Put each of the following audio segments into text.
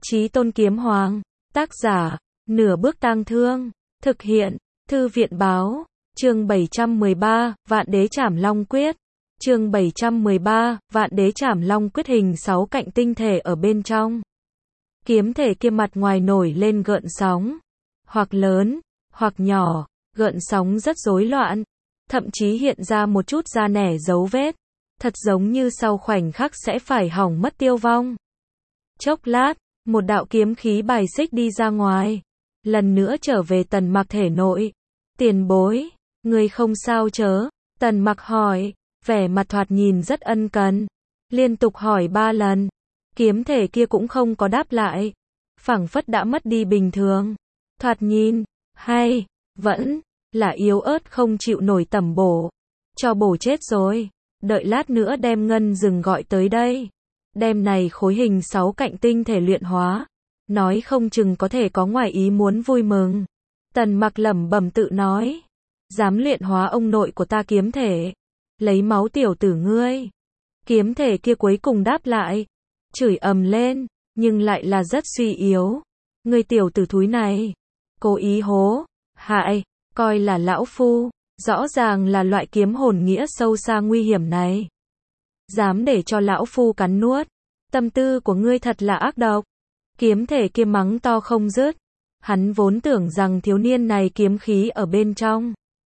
Chí Tôn Kiếm Hoàng. Tác giả, Nửa Bước Tang Thương. Thực hiện, Thư viện Báo. Chương 713, Vạn Đế Trảm Long Quyết. Chương 713, Vạn Đế Trảm Long Quyết. Hình 6 cạnh tinh thể ở bên trong. Kiếm thể kia mặt ngoài nổi lên gợn sóng. Hoặc lớn, hoặc nhỏ, gợn sóng rất rối loạn. Thậm chí hiện ra một chút da nẻ dấu vết. Thật giống như sau khoảnh khắc sẽ phải hỏng mất tiêu vong. Chốc lát, một đạo kiếm khí bài xích đi ra ngoài. Lần nữa trở về Tần Mặc thể nội. Tiền bối, ngươi không sao chớ? Tần Mặc hỏi, vẻ mặt thoạt nhìn rất ân cần. Liên tục hỏi 3 lần. Kiếm thể kia cũng không có đáp lại. Phảng phất đã mất đi bình thường. Thoạt nhìn, hay, vẫn là yếu ớt không chịu nổi tẩm bổ. Cho bổ chết rồi. Đợi lát nữa đem Ngân Dừng gọi tới đây. Đem này khối hình 6 cạnh tinh thể luyện hóa. Nói không chừng có thể có ngoài ý muốn vui mừng. Tần Mặc lẩm bẩm tự nói. Dám luyện hóa ông nội của ta kiếm thể. Lấy máu tiểu tử ngươi. Kiếm thể kia cuối cùng đáp lại. Chửi ầm lên, nhưng lại là rất suy yếu. Ngươi tiểu tử thúi này. Cố ý hố, hại, coi là lão phu. Rõ ràng là loại kiếm hồn nghĩa sâu xa nguy hiểm này. Dám để cho lão phu cắn nuốt. Tâm tư của ngươi thật là ác độc. Kiếm thể kia mắng to không dứt. Hắn vốn tưởng rằng thiếu niên này kiếm khí ở bên trong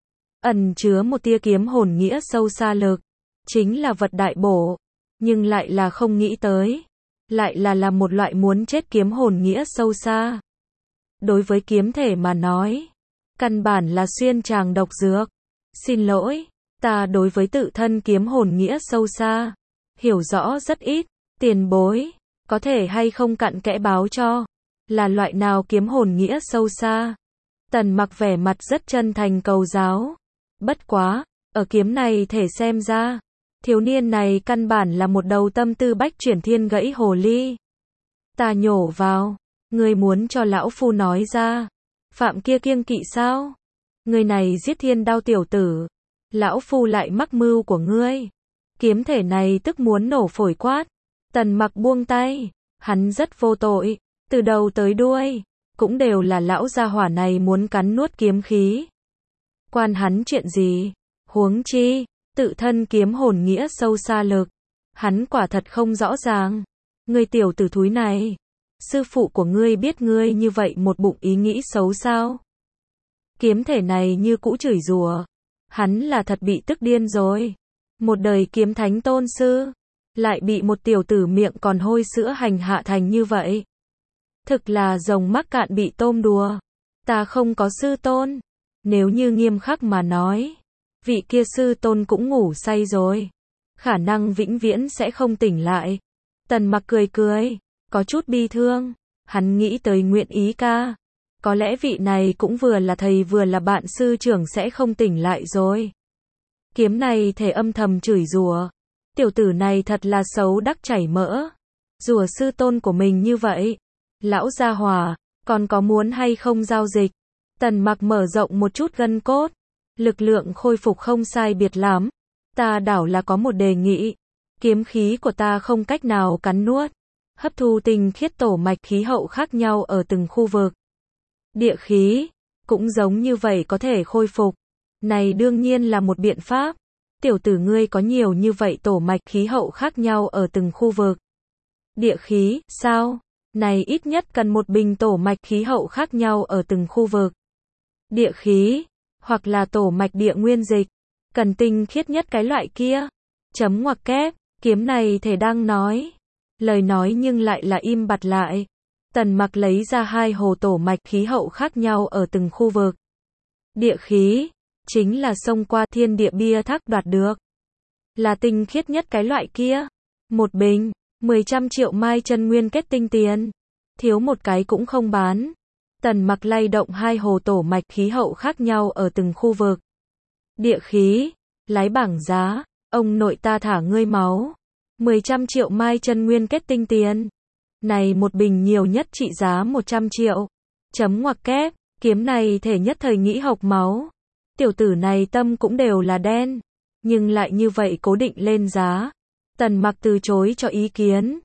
ẩn chứa một tia kiếm hồn nghĩa sâu xa lực. Chính là vật đại bổ. Nhưng lại là không nghĩ tới. Lại là một loại muốn chết kiếm hồn nghĩa sâu xa. Đối với kiếm thể mà nói. Căn bản là xuyên tràng độc dược. Xin lỗi, ta đối với tự thân kiếm hồn nghĩa sâu xa. Hiểu rõ rất ít. Tiền bối, có thể hay không cặn kẽ báo cho. Là loại nào kiếm hồn nghĩa sâu xa? Tần Mặc vẻ mặt rất chân thành cầu giáo. Bất quá, ở kiếm này thể xem ra. Thiếu niên này căn bản là một đầu tâm tư bách chuyển thiên gãy hồ ly. Ta nhổ vào. Ngươi muốn cho lão phu nói ra. Phạm kia kiêng kỵ sao? Ngươi này giết thiên đao tiểu tử. Lão phu lại mắc mưu của ngươi. Kiếm thể này tức muốn nổ phổi quát. Tần Mặc buông tay. Hắn rất vô tội. Từ đầu tới đuôi. Cũng đều là lão gia hỏa này muốn cắn nuốt kiếm khí. Quan hắn chuyện gì? Huống chi. Tự thân kiếm hồn nghĩa sâu xa lực. Hắn quả thật không rõ ràng. Ngươi tiểu tử thúi này. Sư phụ của ngươi biết ngươi như vậy một bụng ý nghĩ xấu sao? Kiếm thể này như cũ chửi rủa. Hắn là thật bị tức điên rồi. Một đời kiếm thánh tôn sư. Lại bị một tiểu tử miệng còn hôi sữa hành hạ thành như vậy. Thực là rồng mắc cạn bị tôm đùa. Ta không có sư tôn. Nếu như nghiêm khắc mà nói. Vị kia sư tôn cũng ngủ say rồi. Khả năng vĩnh viễn sẽ không tỉnh lại. Tần Mặc cười cười. Có chút bi thương. Hắn nghĩ tới Nguyện Ý ca. Có lẽ vị này cũng vừa là thầy vừa là bạn sư trưởng sẽ không tỉnh lại rồi. Kiếm này thể âm thầm chửi rủa. Tiểu tử này thật là xấu đắc chảy mỡ. Rủa sư tôn của mình như vậy. Lão gia hỏa, còn có muốn hay không giao dịch? Tần Mặc mở rộng một chút gân cốt. Lực lượng khôi phục không sai biệt lắm. Ta đảo là có một đề nghị. Kiếm khí của ta không cách nào cắn nuốt. Hấp thu tinh khiết tổ mạch khí hậu khác nhau ở từng khu vực. Địa khí, cũng giống như vậy có thể khôi phục. Này đương nhiên là một biện pháp. Tiểu tử ngươi có nhiều như vậy tổ mạch khí hậu khác nhau ở từng khu vực. Địa khí, sao? Này ít nhất cần một bình tổ mạch khí hậu khác nhau ở từng khu vực. Địa khí, hoặc là tổ mạch địa nguyên dịch. Cần tinh khiết nhất cái loại kia. Chấm ngoặc kép, kiếm này thể đang nói. Lời nói nhưng lại là im bặt lại. Tần Mặc lấy ra 2 hồ tổ mạch khí hậu khác nhau ở từng khu vực. Địa khí, chính là xông qua thiên địa bia thác đoạt được. Là tinh khiết nhất cái loại kia. Một bình, 10 triệu mai chân nguyên kết tinh tiền. Thiếu một cái cũng không bán. Tần Mặc lay động 2 hồ tổ mạch khí hậu khác nhau ở từng khu vực. Địa khí, lái bảng giá, ông nội ta thả ngươi máu. 10 triệu mai chân nguyên kết tinh tiền. Này một bình nhiều nhất trị giá 100 triệu. Chấm ngoặc kép, kiếm này thể nhất thời nghĩ hộc máu. Tiểu tử này tâm cũng đều là đen. Nhưng lại như vậy cố định lên giá. Tần Mặc từ chối cho ý kiến.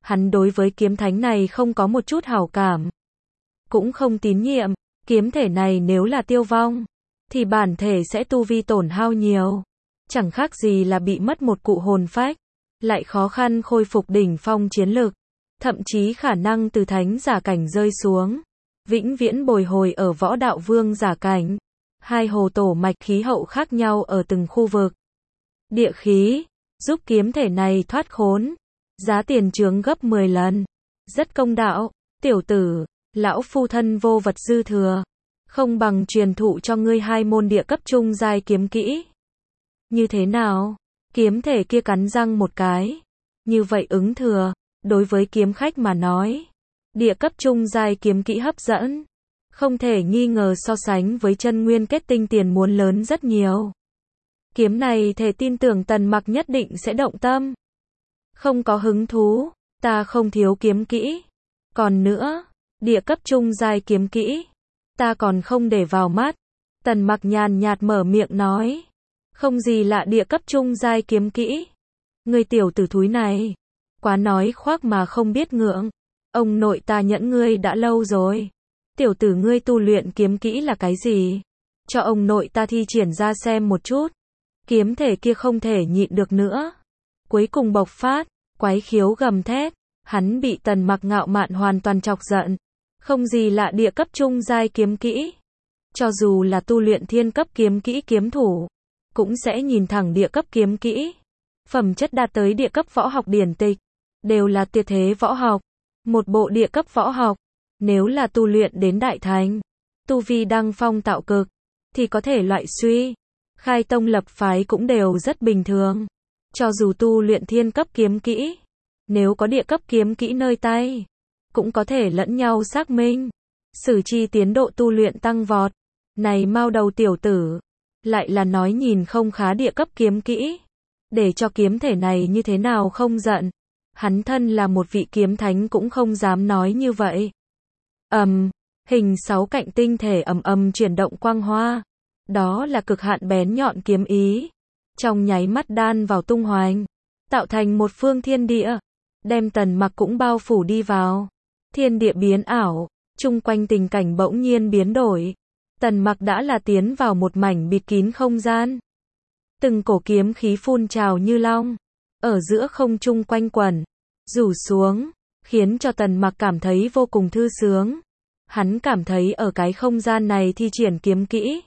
Hắn đối với kiếm thánh này không có một chút hảo cảm, cũng không tín nhiệm. Kiếm thể này nếu là tiêu vong, thì bản thể sẽ tu vi tổn hao nhiều. Chẳng khác gì là bị mất một cụ hồn phách, lại khó khăn khôi phục đỉnh phong chiến lực. Thậm chí khả năng từ thánh giả cảnh rơi xuống, vĩnh viễn bồi hồi ở võ đạo vương giả cảnh. Hai hồ tổ mạch khí hậu khác nhau ở từng khu vực. Địa khí, giúp kiếm thể này thoát khốn. Giá tiền chướng gấp 10 lần. Rất công đạo. Tiểu tử, lão phu thân vô vật dư thừa. Không bằng truyền thụ cho ngươi 2 môn địa cấp trung giai kiếm kỹ. Như thế nào? Kiếm thể kia cắn răng một cái. Như vậy ứng thừa. Đối với kiếm khách mà nói, địa cấp trung giai kiếm kỹ hấp dẫn. Không thể nghi ngờ so sánh với chân nguyên kết tinh tiền muốn lớn rất nhiều. Kiếm này thể tin tưởng Tần Mặc nhất định sẽ động tâm. Không có hứng thú, ta không thiếu kiếm kỹ. Còn nữa, địa cấp trung giai kiếm kỹ, ta còn không để vào mắt. Tần Mặc nhàn nhạt mở miệng nói. Không gì lạ địa cấp trung giai kiếm kỹ. Ngươi tiểu tử thúi này, quá nói khoác mà không biết ngượng. Ông nội ta nhẫn ngươi đã lâu rồi. Tiểu tử ngươi tu luyện kiếm kỹ là cái gì? Cho ông nội ta thi triển ra xem một chút. Kiếm thể kia không thể nhịn được nữa. Cuối cùng bộc phát, quái khiếu gầm thét. Hắn bị Tần Mặc ngạo mạn hoàn toàn chọc giận. Không gì lạ địa cấp trung giai kiếm kỹ. Cho dù là tu luyện thiên cấp kiếm kỹ kiếm thủ, cũng sẽ nhìn thẳng địa cấp kiếm kỹ. Phẩm chất đạt tới địa cấp võ học điển tịch, đều là tuyệt thế võ học. Một bộ địa cấp võ học, nếu là tu luyện đến đại thành, tu vi đăng phong tạo cực, thì có thể loại suy, khai tông lập phái cũng đều rất bình thường. Cho dù tu luyện thiên cấp kiếm kỹ, nếu có địa cấp kiếm kỹ nơi tay, cũng có thể lẫn nhau xác minh, sử chi tiến độ tu luyện tăng vọt. Này mao đầu tiểu tử, lại là nói nhìn không khá địa cấp kiếm kỹ, để cho kiếm thể này như thế nào không giận. Hắn thân là một vị kiếm thánh cũng không dám nói như vậy. Hình 6 cạnh tinh thể chuyển động quang hoa. Đó là cực hạn bén nhọn kiếm ý. Trong nháy mắt đan vào tung hoành, tạo thành một phương thiên địa, đem Tần Mặc cũng bao phủ đi vào. Thiên địa biến ảo, chung quanh tình cảnh bỗng nhiên biến đổi. Tần Mặc đã là tiến vào một mảnh bịt kín không gian. Từng cổ kiếm khí phun trào như long, ở giữa không trung quanh quẩn, rủ xuống, khiến cho Tần Mặc cảm thấy vô cùng thư sướng. Hắn cảm thấy ở cái không gian này thi triển kiếm kỹ,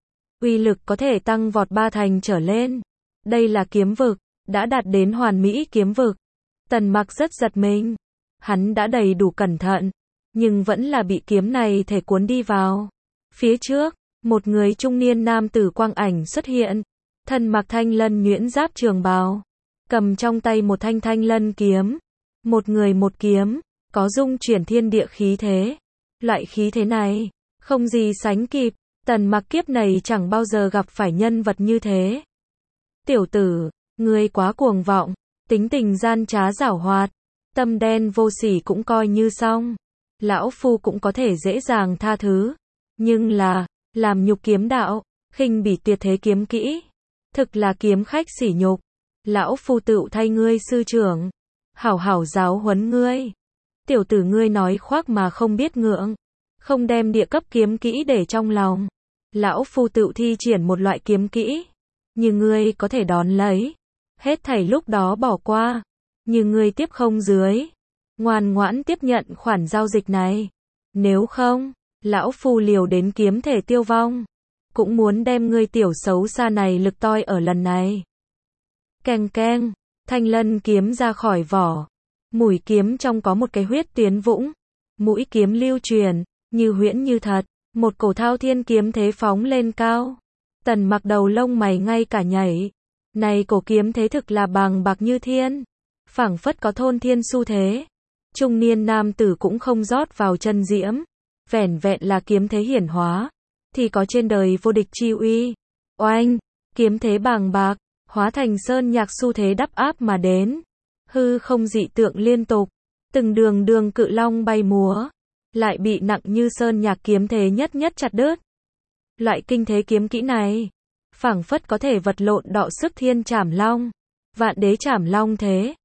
uy lực có thể tăng vọt 3 thành trở lên. Đây là kiếm vực, đã đạt đến hoàn mỹ kiếm vực. Tần Mặc rất giật mình. Hắn đã đầy đủ cẩn thận, nhưng vẫn là bị kiếm này thể cuốn đi vào. Phía trước, một người trung niên nam tử quang ảnh xuất hiện, thân mặc thanh lân nhuyễn giáp trường bào, cầm trong tay một thanh thanh lân kiếm. Một người một kiếm, có dung chuyển thiên địa khí thế. Loại khí thế này, không gì sánh kịp. Tần Mặc kiếp này chẳng bao giờ gặp phải nhân vật như thế. Tiểu tử, ngươi quá cuồng vọng, tính tình gian trá giảo hoạt, tâm đen vô sỉ cũng coi như xong. Lão phu cũng có thể dễ dàng tha thứ. Nhưng là, làm nhục kiếm đạo, khinh bỉ tuyệt thế kiếm kỹ. Thực là kiếm khách sỉ nhục. Lão phu tựu thay ngươi sư trưởng, hảo hảo giáo huấn ngươi. Tiểu tử ngươi nói khoác mà không biết ngượng, không đem địa cấp kiếm kỹ để trong lòng. Lão phu tựu thi triển một loại kiếm kỹ, như ngươi có thể đón lấy, hết thảy lúc đó bỏ qua, như ngươi tiếp không dưới, ngoan ngoãn tiếp nhận khoản giao dịch này. Nếu không, lão phu liều đến kiếm thể tiêu vong, cũng muốn đem ngươi tiểu xấu xa này lực toi ở lần này. Keng keng, thanh lân kiếm ra khỏi vỏ, mũi kiếm trong có một cái huyết tuyến vũng, mũi kiếm lưu truyền, như huyễn như thật, một cổ thao thiên kiếm thế phóng lên cao. Tần Mặc đầu lông mày ngay cả nhảy. Này cổ kiếm thế thực là bàng bạc như thiên, phảng phất có thôn thiên xu thế. Trung niên nam tử cũng không rót vào chân diễm, vẻn vẹn là kiếm thế hiển hóa, thì có trên đời vô địch chi uy. Oanh, kiếm thế bàng bạc, hóa thành sơn nhạc xu thế đắp áp mà đến. Hư không dị tượng liên tục, từng đường đường cự long bay múa, lại bị nặng như sơn nhạc kiếm thế nhất nhất chặt đứt. Loại kinh thế kiếm kỹ này, phảng phất có thể vật lộn đọ sức thiên trảm long, vạn đế trảm long thế.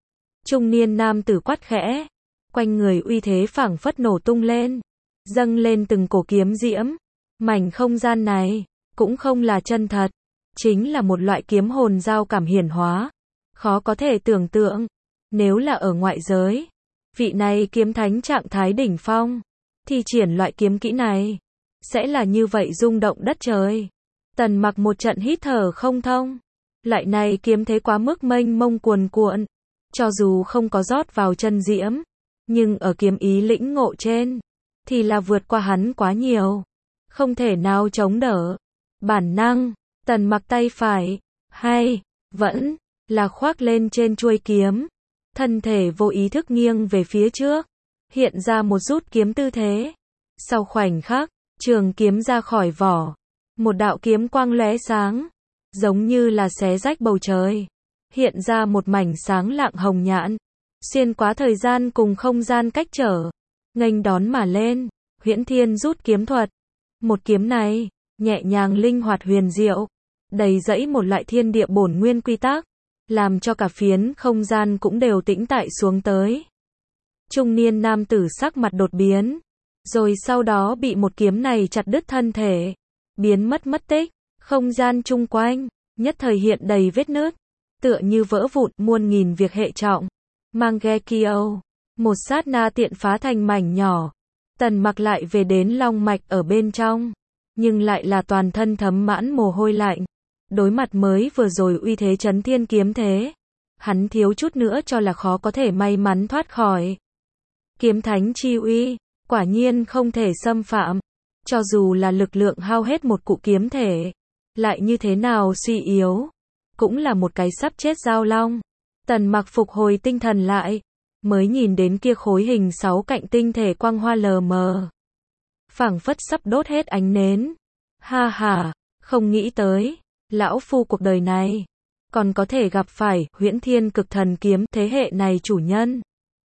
Trung niên nam tử quát khẽ, quanh người uy thế phảng phất nổ tung lên, dâng lên từng cổ kiếm diễm. Mảnh không gian này cũng không là chân thật, chính là một loại kiếm hồn giao cảm hiển hóa, khó có thể tưởng tượng. Nếu là ở ngoại giới, vị này kiếm thánh trạng thái đỉnh phong, thi triển loại kiếm kỹ này, sẽ là như vậy rung động đất trời. Tần Mặc một trận hít thở không thông, loại này kiếm thế quá mức mênh mông cuồn cuộn, cho dù không có rót vào chân diễm, nhưng ở kiếm ý lĩnh ngộ trên, thì là vượt qua hắn quá nhiều, không thể nào chống đỡ. Bản năng, Tần Mặc tay phải, hay vẫn là khoác lên trên chuôi kiếm, thân thể vô ý thức nghiêng về phía trước, hiện ra một rút kiếm tư thế. Sau khoảnh khắc, trường kiếm ra khỏi vỏ, một đạo kiếm quang lóe sáng, giống như là xé rách bầu trời, hiện ra một mảnh sáng lạng hồng nhạn, xuyên qua thời gian cùng không gian cách trở, nghênh đón mà lên. Huyễn Thiên rút kiếm thuật, một kiếm này nhẹ nhàng linh hoạt huyền diệu, đầy dẫy một loại thiên địa bổn nguyên quy tắc, làm cho cả phiến không gian cũng đều tĩnh tại xuống tới. Trung niên nam tử sắc mặt đột biến, rồi sau đó bị một kiếm này chặt đứt thân thể, biến mất tích. Không gian chung quanh nhất thời hiện đầy vết nứt, tựa như vỡ vụn muôn nghìn việc hệ trọng. Mangekyo, một sát na tiện phá thành mảnh nhỏ. Tần Mặc lại về đến long mạch ở bên trong, nhưng lại là toàn thân thấm mãn mồ hôi lạnh. Đối mặt mới vừa rồi uy thế chấn thiên kiếm thế, hắn thiếu chút nữa cho là khó có thể may mắn thoát khỏi. Kiếm thánh chi uy, quả nhiên không thể xâm phạm. Cho dù là lực lượng hao hết một cụ kiếm thể, lại như thế nào suy yếu, cũng là một cái sắp chết giao long. Tần Mặc phục hồi tinh thần lại, mới nhìn đến kia khối hình 6 cạnh tinh thể quang hoa lờ mờ, phảng phất sắp đốt hết ánh nến. Ha ha, không nghĩ tới, lão phu cuộc đời này còn có thể gặp phải Huyễn Thiên Cực Thần kiếm thế hệ này chủ nhân.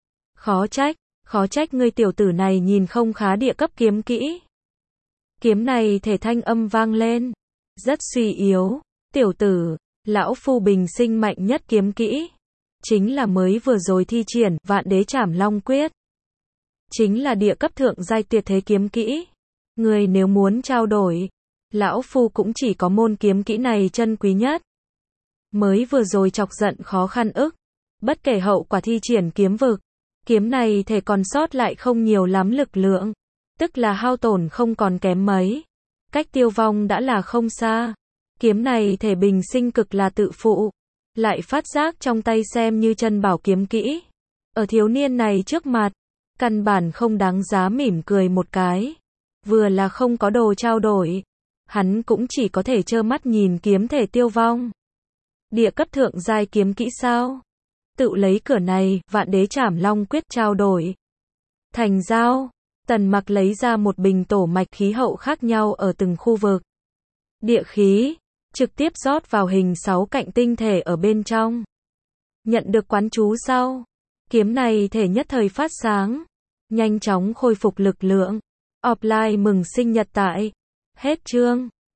Khó trách ngươi tiểu tử này nhìn không khá địa cấp kiếm kỹ. Kiếm này thể thanh âm vang lên, rất suy yếu. Tiểu tử, lão phu bình sinh mạnh nhất kiếm kỹ, chính là mới vừa rồi thi triển Vạn Đế Trảm Long Quyết. Chính là địa cấp thượng giai tuyệt thế kiếm kỹ. Người nếu muốn trao đổi, lão phu cũng chỉ có môn kiếm kỹ này chân quý nhất. Mới vừa rồi chọc giận khó khăn ức, bất kể hậu quả thi triển kiếm vực, kiếm này thể còn sót lại không nhiều lắm lực lượng, tức là hao tổn không còn kém mấy, cách tiêu vong đã là không xa. Kiếm này thể bình sinh cực là tự phụ, lại phát giác trong tay xem như chân bảo kiếm kỹ. Ở thiếu niên này trước mặt, căn bản không đáng giá mỉm cười một cái. Vừa là không có đồ trao đổi, hắn cũng chỉ có thể trơ mắt nhìn kiếm thể tiêu vong. Địa cấp thượng giai kiếm kỹ sao? Tự lấy cửa này, Vạn Đế Trảm Long Quyết trao đổi. Thành giao, Tần Mặc lấy ra một bình tổ mạch khí hậu khác nhau ở từng khu vực. Địa khí, trực tiếp rót vào hình 6 cạnh tinh thể ở bên trong. Nhận được quán chú sau, kiếm này thể nhất thời phát sáng, nhanh chóng khôi phục lực lượng. Offline mừng sinh nhật tại. Hết chương.